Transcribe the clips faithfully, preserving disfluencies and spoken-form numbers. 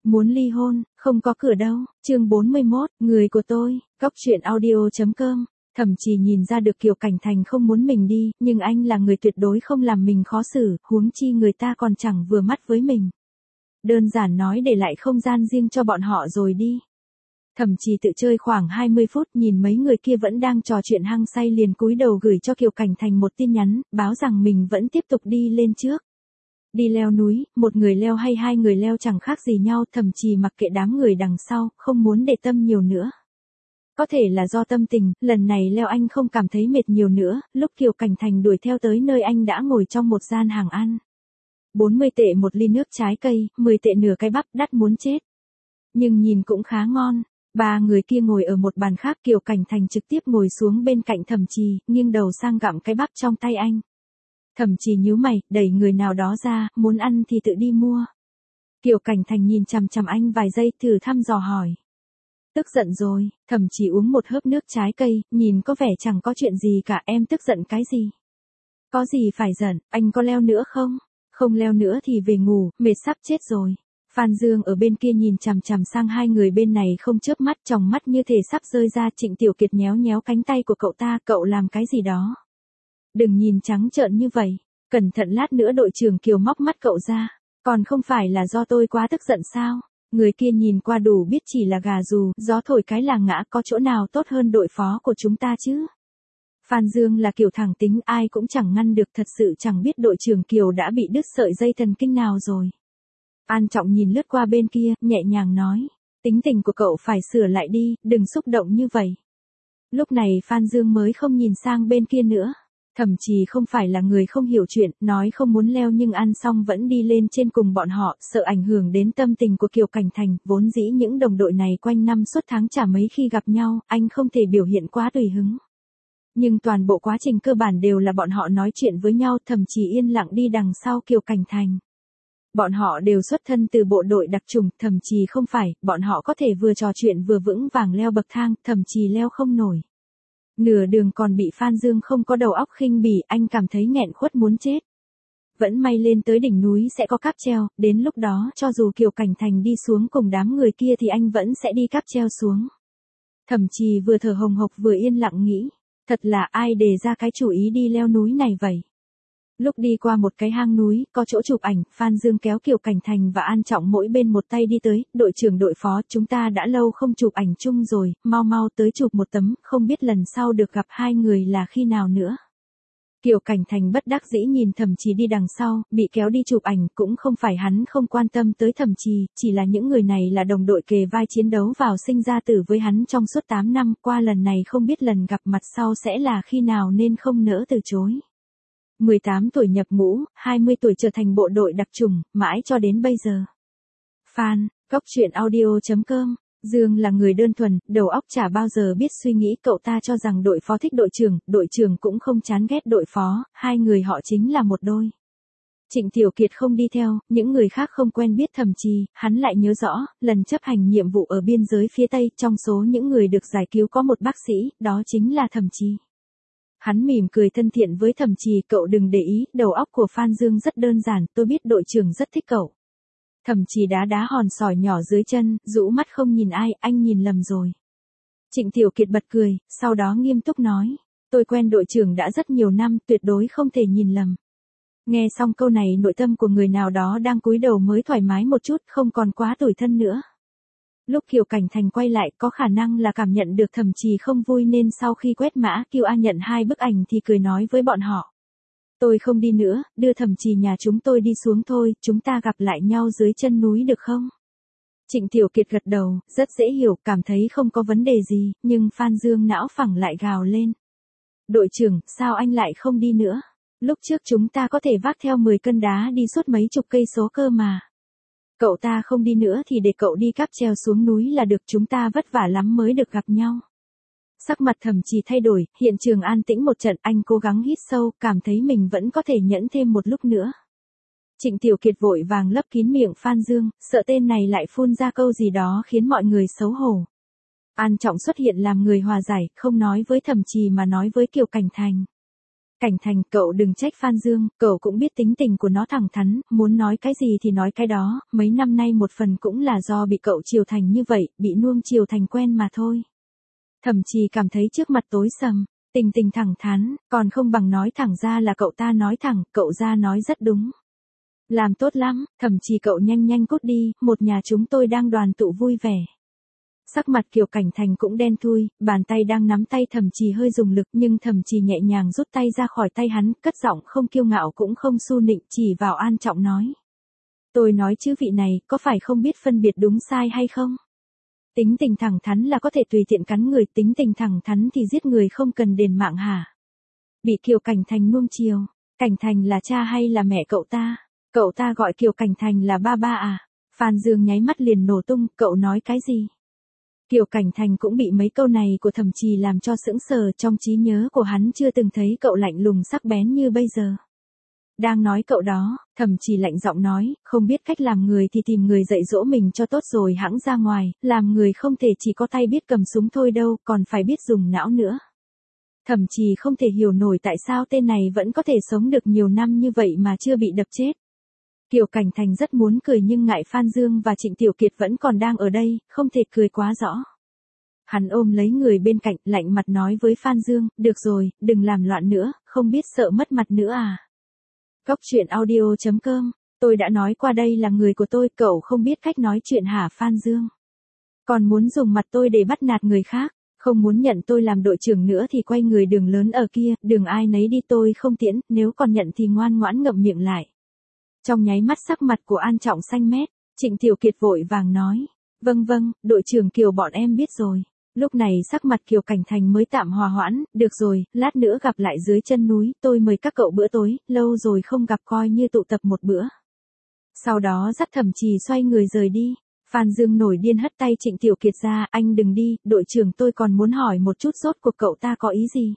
Muốn ly hôn, không có cửa đâu. Chương bốn mươi mốt, người của tôi, góc truyện audio chấm com. Thẩm Trì nhìn ra được Kiều Cảnh Thành không muốn mình đi, nhưng anh là người tuyệt đối không làm mình khó xử, huống chi người ta còn chẳng vừa mắt với mình. Đơn giản nói để lại không gian riêng cho bọn họ rồi đi. Thẩm Trì tự chơi khoảng hai mươi phút, nhìn mấy người kia vẫn đang trò chuyện hăng say liền cúi đầu gửi cho Kiều Cảnh Thành một tin nhắn, báo rằng mình vẫn tiếp tục đi lên trước. Đi leo núi, một người leo hay hai người leo chẳng khác gì nhau, Thẩm Trì mặc kệ đám người đằng sau, không muốn để tâm nhiều nữa. Có thể là do tâm tình, lần này leo anh không cảm thấy mệt nhiều nữa, lúc Kiều Cảnh Thành đuổi theo tới nơi anh đã ngồi trong một gian hàng ăn. bốn mươi tệ một ly nước trái cây, mười tệ nửa cái bắp, đắt muốn chết. Nhưng nhìn cũng khá ngon. Ba người kia ngồi ở một bàn khác, Kiều Cảnh Thành trực tiếp ngồi xuống bên cạnh Thẩm Trì, nghiêng đầu sang gặm cái bắp trong tay anh. Thẩm Trì nhíu mày, đẩy người nào đó ra, muốn ăn thì tự đi mua. Kiều Cảnh Thành nhìn chằm chằm anh vài giây, thử thăm dò hỏi. Tức giận rồi, Thẩm Trì uống một hớp nước trái cây, nhìn có vẻ chẳng có chuyện gì cả. Em tức giận cái gì? Có gì phải giận, anh có leo nữa không? Không leo nữa thì về ngủ, mệt sắp chết rồi. Phan Dương ở bên kia nhìn chằm chằm sang hai người bên này không chớp mắt, tròng mắt như thể sắp rơi ra. Trịnh Tiểu Kiệt nhéo nhéo cánh tay của cậu ta, cậu làm cái gì đó? Đừng nhìn trắng trợn như vậy, cẩn thận lát nữa đội trưởng Kiều móc mắt cậu ra. Còn không phải là do tôi quá tức giận sao? Người kia nhìn qua đủ biết chỉ là gà rù, gió thổi cái là ngã, có chỗ nào tốt hơn đội phó của chúng ta chứ? Phan Dương là kiểu thẳng tính, ai cũng chẳng ngăn được, thật sự chẳng biết đội trưởng Kiều đã bị đứt sợi dây thần kinh nào rồi. An Trọng nhìn lướt qua bên kia, nhẹ nhàng nói, tính tình của cậu phải sửa lại đi, đừng xúc động như vậy. Lúc này Phan Dương mới không nhìn sang bên kia nữa. Thẩm Trì không phải là người không hiểu chuyện, nói không muốn leo nhưng ăn xong vẫn đi lên trên cùng bọn họ, sợ ảnh hưởng đến tâm tình của Kiều Cảnh Thành, vốn dĩ những đồng đội này quanh năm suốt tháng chả mấy khi gặp nhau, anh không thể biểu hiện quá tùy hứng. Nhưng toàn bộ quá trình cơ bản đều là bọn họ nói chuyện với nhau, Thẩm Trì yên lặng đi đằng sau Kiều Cảnh Thành. Bọn họ đều xuất thân từ bộ đội đặc chủng, Thẩm Trì không phải, bọn họ có thể vừa trò chuyện vừa vững vàng leo bậc thang, Thẩm Trì leo không nổi. Nửa đường còn bị Phan Dương không có đầu óc khinh bỉ, anh cảm thấy nghẹn khuất muốn chết. Vẫn may lên tới đỉnh núi sẽ có cáp treo, đến lúc đó cho dù Kiều Cảnh Thành đi xuống cùng đám người kia thì anh vẫn sẽ đi cáp treo xuống. Thẩm Trì vừa thở hồng hộc vừa yên lặng nghĩ, thật là ai đề ra cái chủ ý đi leo núi này vậy? Lúc đi qua một cái hang núi, có chỗ chụp ảnh, Phan Dương kéo Kiều Cảnh Thành và An Trọng mỗi bên một tay đi tới, đội trưởng đội phó, chúng ta đã lâu không chụp ảnh chung rồi, mau mau tới chụp một tấm, không biết lần sau được gặp hai người là khi nào nữa. Kiều Cảnh Thành bất đắc dĩ nhìn Thẩm Trì đi đằng sau, bị kéo đi chụp ảnh, cũng không phải hắn không quan tâm tới Thẩm Trì, chỉ là những người này là đồng đội kề vai chiến đấu vào sinh ra tử với hắn trong suốt tám năm, qua lần này không biết lần gặp mặt sau sẽ là khi nào nên không nỡ từ chối. mười tám tuổi nhập ngũ, hai mươi tuổi trở thành bộ đội đặc chủng, mãi cho đến bây giờ. Fan, góc truyện audio chấm com. Dương là người đơn thuần, đầu óc chả bao giờ biết suy nghĩ, cậu ta cho rằng đội phó thích đội trưởng, đội trưởng cũng không chán ghét đội phó, hai người họ chính là một đôi. Trịnh Tiểu Kiệt không đi theo, những người khác không quen biết Thẩm Trì, hắn lại nhớ rõ, lần chấp hành nhiệm vụ ở biên giới phía Tây, trong số những người được giải cứu có một bác sĩ, đó chính là Thẩm Trì. Hắn mỉm cười thân thiện với Thẩm Trì, cậu đừng để ý, đầu óc của Phan Dương rất đơn giản, tôi biết đội trưởng rất thích cậu. Thẩm Trì đá đá hòn sỏi nhỏ dưới chân, rũ mắt không nhìn ai, anh nhìn lầm rồi. Trịnh Tiểu Kiệt bật cười, sau đó nghiêm túc nói, tôi quen đội trưởng đã rất nhiều năm, tuyệt đối không thể nhìn lầm. Nghe xong câu này nội tâm của người nào đó đang cúi đầu mới thoải mái một chút, không còn quá tủi thân nữa. Lúc Kiều Cảnh Thành quay lại có khả năng là cảm nhận được Thẩm Trì không vui nên sau khi quét mã Kiều A nhận hai bức ảnh thì cười nói với bọn họ. Tôi không đi nữa, đưa Thẩm Trì nhà chúng tôi đi xuống thôi, chúng ta gặp lại nhau dưới chân núi được không? Trịnh Tiểu Kiệt gật đầu, rất dễ hiểu, cảm thấy không có vấn đề gì, nhưng Phan Dương não phẳng lại gào lên. Đội trưởng, sao anh lại không đi nữa? Lúc trước chúng ta có thể vác theo mười cân đá đi suốt mấy chục cây số cơ mà. Cậu ta không đi nữa thì để cậu đi cáp treo xuống núi là được, chúng ta vất vả lắm mới được gặp nhau. Sắc mặt Thẩm Trì thay đổi, hiện trường an tĩnh một trận, anh cố gắng hít sâu, cảm thấy mình vẫn có thể nhẫn thêm một lúc nữa. Trịnh Tiểu Kiệt vội vàng lấp kín miệng Phan Dương, sợ tên này lại phun ra câu gì đó khiến mọi người xấu hổ. An Trọng xuất hiện làm người hòa giải, không nói với Thẩm Trì mà nói với Kiều Cảnh Thành. Cảnh Thành, cậu đừng trách Phan Dương, cậu cũng biết tính tình của nó thẳng thắn, muốn nói cái gì thì nói cái đó, mấy năm nay một phần cũng là do bị cậu chiều thành như vậy, bị nuông chiều thành quen mà thôi. Thậm chí cảm thấy trước mặt tối sầm, tình tình thẳng thắn, còn không bằng nói thẳng ra là cậu ta nói thẳng, cậu ra nói rất đúng. Làm tốt lắm, thậm chí cậu nhanh nhanh cút đi, một nhà chúng tôi đang đoàn tụ vui vẻ. Sắc mặt Kiều Cảnh Thành cũng đen thui, bàn tay đang nắm tay Thẩm Trì hơi dùng lực nhưng Thẩm Trì nhẹ nhàng rút tay ra khỏi tay hắn, cất giọng không kiêu ngạo cũng không su nịnh, chỉ vào An Trọng nói. Tôi nói chứ vị này, có phải không biết phân biệt đúng sai hay không? Tính tình thẳng thắn là có thể tùy tiện cắn người, tính tình thẳng thắn thì giết người không cần đền mạng hả? Bị Kiều Cảnh Thành nuông chiều, Cảnh Thành là cha hay là mẹ cậu ta? Cậu ta gọi Kiều Cảnh Thành là ba ba à? Phan Dương nháy mắt liền nổ tung, cậu nói cái gì? Kiều Cảnh Thành cũng bị mấy câu này của Thẩm Trì làm cho sững sờ, trong trí nhớ của hắn chưa từng thấy cậu lạnh lùng sắc bén như bây giờ. Đang nói cậu đó, Thẩm Trì lạnh giọng nói, không biết cách làm người thì tìm người dạy dỗ mình cho tốt rồi hãng ra ngoài, làm người không thể chỉ có tay biết cầm súng thôi đâu, còn phải biết dùng não nữa. Thẩm Trì không thể hiểu nổi tại sao tên này vẫn có thể sống được nhiều năm như vậy mà chưa bị đập chết. Kiều Cảnh Thành rất muốn cười nhưng ngại Phan Dương và Trịnh Tiểu Kiệt vẫn còn đang ở đây, không thể cười quá rõ. Hắn ôm lấy người bên cạnh, lạnh mặt nói với Phan Dương, được rồi, đừng làm loạn nữa, không biết sợ mất mặt nữa à. Góc truyện audio chấm com, tôi đã nói qua đây là người của tôi, cậu không biết cách nói chuyện hả Phan Dương. Còn muốn dùng mặt tôi để bắt nạt người khác, không muốn nhận tôi làm đội trưởng nữa thì quay người đường lớn ở kia, đường ai nấy đi tôi không tiễn, nếu còn nhận thì ngoan ngoãn ngậm miệng lại. Trong nháy mắt sắc mặt của An Trọng xanh mét, Trịnh Tiểu Kiệt vội vàng nói, vâng vâng, đội trưởng Kiều bọn em biết rồi. Lúc này sắc mặt Kiều Cảnh Thành mới tạm hòa hoãn, được rồi, lát nữa gặp lại dưới chân núi, tôi mời các cậu bữa tối, lâu rồi không gặp coi như tụ tập một bữa. Sau đó dắt Thẩm Trì xoay người rời đi, Phan Dương nổi điên hất tay Trịnh Tiểu Kiệt ra, anh đừng đi, đội trưởng tôi còn muốn hỏi một chút rốt cuộc cậu ta có ý gì.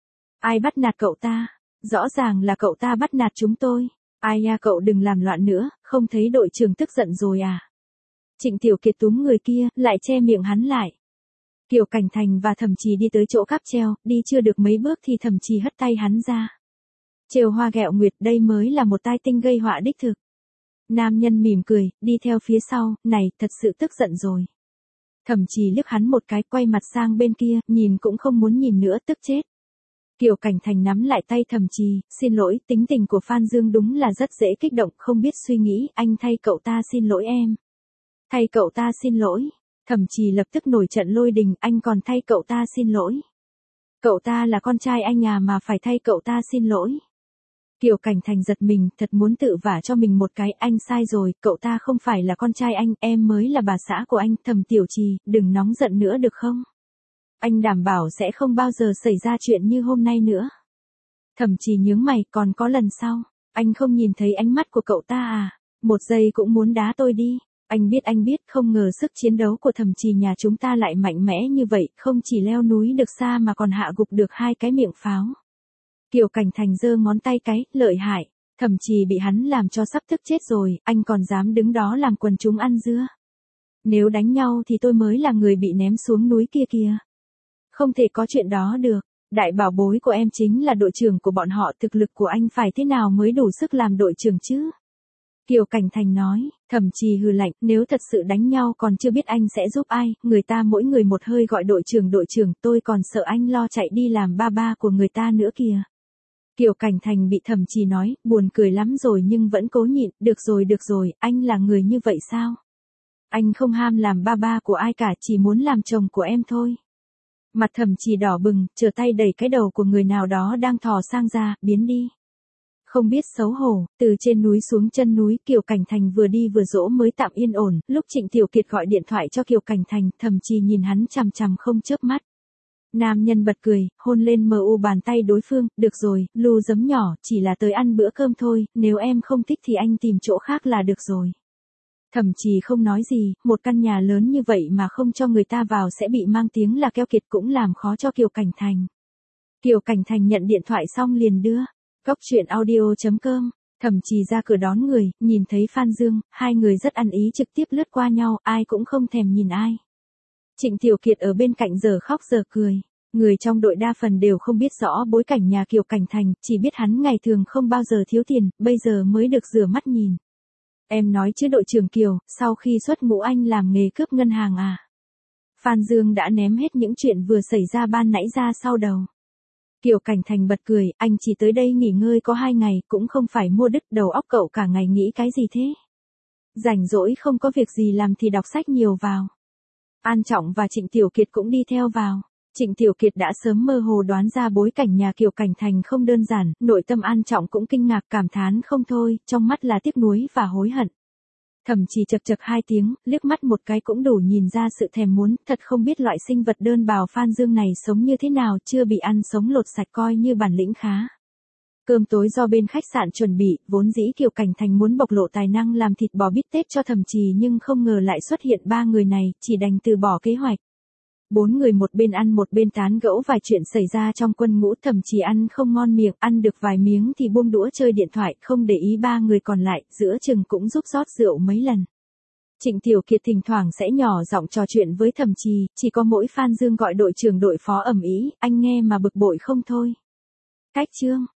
Ai bắt nạt cậu ta? Rõ ràng là cậu ta bắt nạt chúng tôi. Ai nha cậu đừng làm loạn nữa, không thấy đội trưởng tức giận rồi à? Trịnh Tiểu Kiệt túm người kia, lại che miệng hắn lại. Kiều Cảnh Thành và Thẩm Trì đi tới chỗ cáp treo, đi chưa được mấy bước thì Thẩm Trì hất tay hắn ra. Trêu hoa ghẹo nguyệt, đây mới là một tai tinh gây họa đích thực. Nam nhân mỉm cười, đi theo phía sau, này, thật sự tức giận rồi. Thẩm Trì liếc hắn một cái, quay mặt sang bên kia, nhìn cũng không muốn nhìn nữa, tức chết. Kiều Cảnh Thành nắm lại tay Thẩm Trì, xin lỗi, tính tình của Phan Dương đúng là rất dễ kích động, không biết suy nghĩ, anh thay cậu ta xin lỗi em. Thay cậu ta xin lỗi. Thẩm Trì lập tức nổi trận lôi đình, anh còn thay cậu ta xin lỗi. Cậu ta là con trai anh à mà phải thay cậu ta xin lỗi. Kiều Cảnh Thành giật mình, thật muốn tự vả cho mình một cái, anh sai rồi, cậu ta không phải là con trai anh, em mới là bà xã của anh, Thẩm Tiểu Trì, đừng nóng giận nữa được không? Anh đảm bảo sẽ không bao giờ xảy ra chuyện như hôm nay nữa. Thẩm Trì nhướng mày, còn có lần sau, anh không nhìn thấy ánh mắt của cậu ta à, một giây cũng muốn đá tôi đi. Anh biết anh biết, không ngờ sức chiến đấu của Thẩm Trì nhà chúng ta lại mạnh mẽ như vậy, không chỉ leo núi được xa mà còn hạ gục được hai cái miệng pháo. Kiều Cảnh Thành giơ ngón tay cái, lợi hại, Thẩm Trì bị hắn làm cho sắp tức chết rồi, anh còn dám đứng đó làm quần chúng ăn dưa. Nếu đánh nhau thì tôi mới là người bị ném xuống núi kia kìa. Không thể có chuyện đó được, đại bảo bối của em chính là đội trưởng của bọn họ, thực lực của anh phải thế nào mới đủ sức làm đội trưởng chứ? Kiều Cảnh Thành nói, Thẩm Trì hừ lạnh, nếu thật sự đánh nhau còn chưa biết anh sẽ giúp ai, người ta mỗi người một hơi gọi đội trưởng đội trưởng, tôi còn sợ anh lo chạy đi làm ba ba của người ta nữa kìa. Kiều Cảnh Thành bị Thẩm Trì nói, buồn cười lắm rồi nhưng vẫn cố nhịn, được rồi được rồi, anh là người như vậy sao? Anh không ham làm ba ba của ai cả, chỉ muốn làm chồng của em thôi. Mặt Thẩm Trì đỏ bừng, trở tay đẩy cái đầu của người nào đó đang thò sang ra, biến đi. Không biết xấu hổ, từ trên núi xuống chân núi, Kiều Cảnh Thành vừa đi vừa dỗ mới tạm yên ổn, lúc Trịnh Tiểu Kiệt gọi điện thoại cho Kiều Cảnh Thành, Thẩm Trì nhìn hắn chằm chằm không chớp mắt. Nam nhân bật cười, hôn lên mờ u bàn tay đối phương, được rồi, lu giấm nhỏ, chỉ là tới ăn bữa cơm thôi, nếu em không thích thì anh tìm chỗ khác là được rồi. Thẩm Trì không nói gì, một căn nhà lớn như vậy mà không cho người ta vào sẽ bị mang tiếng là keo kiệt cũng làm khó cho Kiều Cảnh Thành. Kiều Cảnh Thành nhận điện thoại xong liền đưa. Góc truyện audio chấm com, Thẩm Trì ra cửa đón người, nhìn thấy Phan Dương, hai người rất ăn ý trực tiếp lướt qua nhau, ai cũng không thèm nhìn ai. Trịnh Tiểu Kiệt ở bên cạnh giờ khóc giờ cười. Người trong đội đa phần đều không biết rõ bối cảnh nhà Kiều Cảnh Thành, chỉ biết hắn ngày thường không bao giờ thiếu tiền, bây giờ mới được rửa mắt nhìn. Em nói chứ đội trưởng Kiều, sau khi xuất ngũ anh làm nghề cướp ngân hàng à? Phan Dương đã ném hết những chuyện vừa xảy ra ban nãy ra sau đầu. Kiều Cảnh Thành bật cười, anh chỉ tới đây nghỉ ngơi có hai ngày, cũng không phải mua đứt đầu óc cậu cả ngày nghĩ cái gì thế? Rảnh rỗi không có việc gì làm thì đọc sách nhiều vào. An Trọng và Trịnh Tiểu Kiệt cũng đi theo vào. Trịnh Tiểu Kiệt đã sớm mơ hồ đoán ra bối cảnh nhà Kiều Cảnh Thành không đơn giản, nội tâm An Trọng cũng kinh ngạc cảm thán không thôi, trong mắt là tiếc nuối và hối hận. Thậm chí chật chật hai tiếng, liếc mắt một cái cũng đủ nhìn ra sự thèm muốn, thật không biết loại sinh vật đơn bào Phan Dương này sống như thế nào, chưa bị ăn sống lột sạch coi như bản lĩnh khá. Cơm tối do bên khách sạn chuẩn bị, vốn dĩ Kiều Cảnh Thành muốn bộc lộ tài năng làm thịt bò bít tết cho Thẩm Trì nhưng không ngờ lại xuất hiện ba người này, chỉ đành từ bỏ kế hoạch. Bốn người một bên ăn một bên tán gẫu vài chuyện xảy ra trong quân ngũ. Thẩm Trì ăn không ngon miệng, ăn được vài miếng thì buông đũa chơi điện thoại, không để ý ba người còn lại, giữa chừng cũng giúp rót rượu mấy lần. Trịnh Tiểu Kiệt thỉnh thoảng sẽ nhỏ giọng trò chuyện với Thẩm Trì, chỉ có mỗi Phan Dương gọi đội trưởng đội phó ầm ĩ, anh nghe mà bực bội không thôi. Cách chương